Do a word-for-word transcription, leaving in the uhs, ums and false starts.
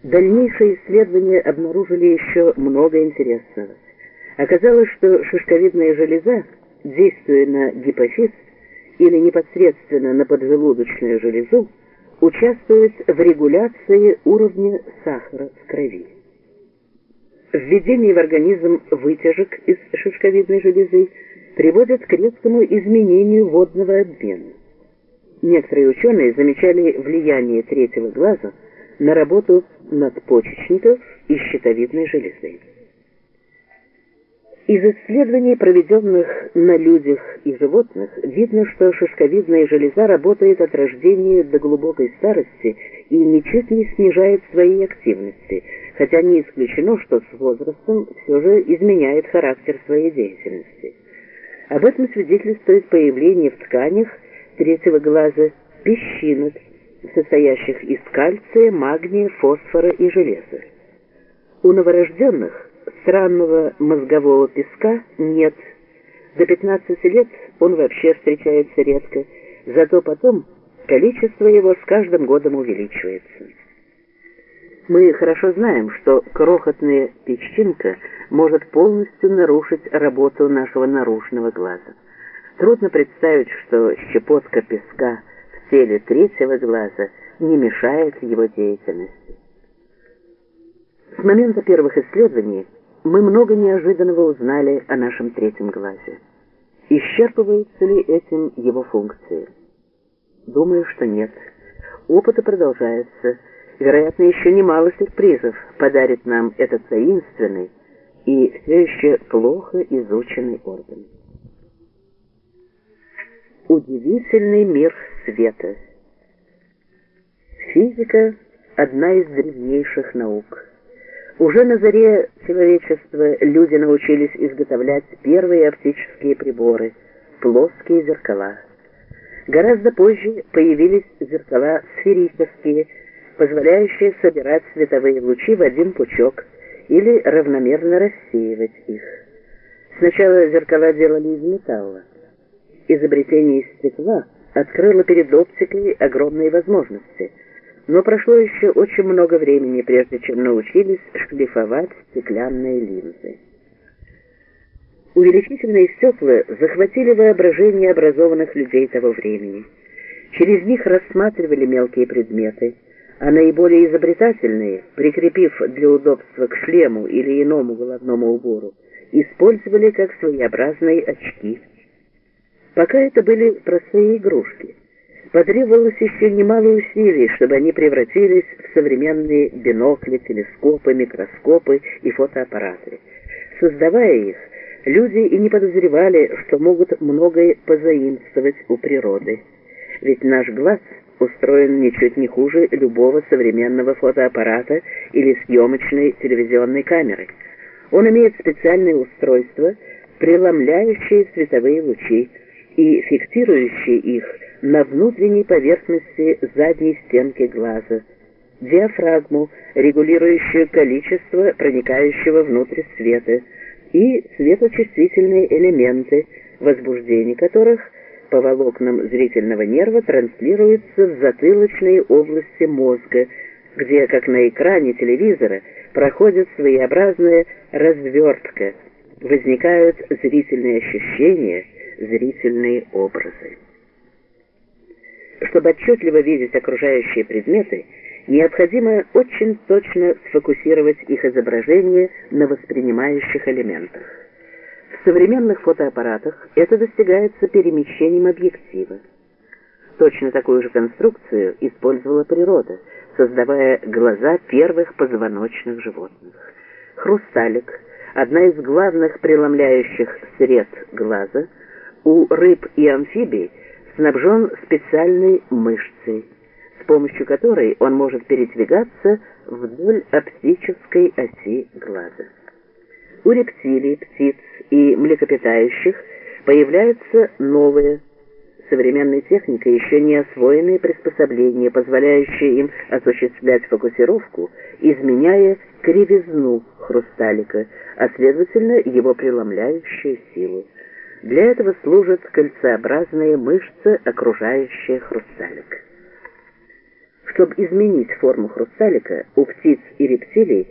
Дальнейшие исследования обнаружили еще много интересного. Оказалось, что шишковидная железа, действуя на гипофиз или непосредственно на поджелудочную железу, участвует в регуляции уровня сахара в крови. Введение в организм вытяжек из шишковидной железы приводит к резкому изменению водного обмена. Некоторые ученые замечали влияние третьего глаза на работу надпочечников и щитовидной железы. Из исследований, проведенных на людях и животных, видно, что шишковидная железа работает от рождения до глубокой старости и ничуть не снижает своей активности, хотя не исключено, что с возрастом все же изменяет характер своей деятельности. Об этом свидетельствует появление в тканях третьего глаза песчинок, состоящих из кальция, магния, фосфора и железа. У новорожденных странного мозгового песка нет. До пятнадцати лет он вообще встречается редко, зато потом количество его с каждым годом увеличивается. Мы хорошо знаем, что крохотная песчинка может полностью нарушить работу нашего наружного глаза. Трудно представить, что щепотка песка в теле третьего глаза не мешает его деятельности. С момента первых исследований мы много неожиданного узнали о нашем третьем глазе. Исчерпываются ли этим его функции? Думаю, что нет. Опыты продолжаются. Вероятно, еще немало сюрпризов подарит нам этот таинственный и все еще плохо изученный орган. Удивительный мир света. Физика – одна из древнейших наук. Уже на заре человечества люди научились изготовлять первые оптические приборы – плоские зеркала. Гораздо позже появились зеркала сферические, позволяющие собирать световые лучи в один пучок или равномерно рассеивать их. Сначала зеркала делали из металла. Изобретение стекла открыло перед оптикой огромные возможности, но прошло еще очень много времени, прежде чем научились шлифовать стеклянные линзы. Увеличительные стекла захватили воображение образованных людей того времени. Через них рассматривали мелкие предметы, а наиболее изобретательные, прикрепив для удобства к шлему или иному головному убору, использовали как своеобразные очки. Пока это были простые игрушки, потребовалось еще немало усилий, чтобы они превратились в современные бинокли, телескопы, микроскопы и фотоаппараты. Создавая их, люди и не подозревали, что могут многое позаимствовать у природы. Ведь наш глаз устроен ничуть не хуже любого современного фотоаппарата или съемочной телевизионной камеры. Он имеет специальные устройства, преломляющие световые лучи и фиксирующие их на внутренней поверхности задней стенки глаза, диафрагму, регулирующую количество проникающего внутрь света, и светочувствительные элементы, возбуждение которых по волокнам зрительного нерва транслируется в затылочные области мозга, где, как на экране телевизора, проходит своеобразная развертка, возникают зрительные ощущения, зрительные образы. Чтобы отчетливо видеть окружающие предметы, необходимо очень точно сфокусировать их изображение на воспринимающих элементах. В современных фотоаппаратах это достигается перемещением объектива. Точно такую же конструкцию использовала природа, создавая глаза первых позвоночных животных. Хрусталик, одна из главных преломляющих сред глаза, у рыб и амфибий снабжен специальной мышцей, с помощью которой он может передвигаться вдоль оптической оси глаза. У рептилий, птиц и млекопитающих появляются новые, современной техникой еще не освоенные приспособления, позволяющие им осуществлять фокусировку, изменяя кривизну хрусталика, а следовательно его преломляющую силу. Для этого служит кольцеобразная мышца, окружающая хрусталик. Чтобы изменить форму хрусталика, у птиц и рептилий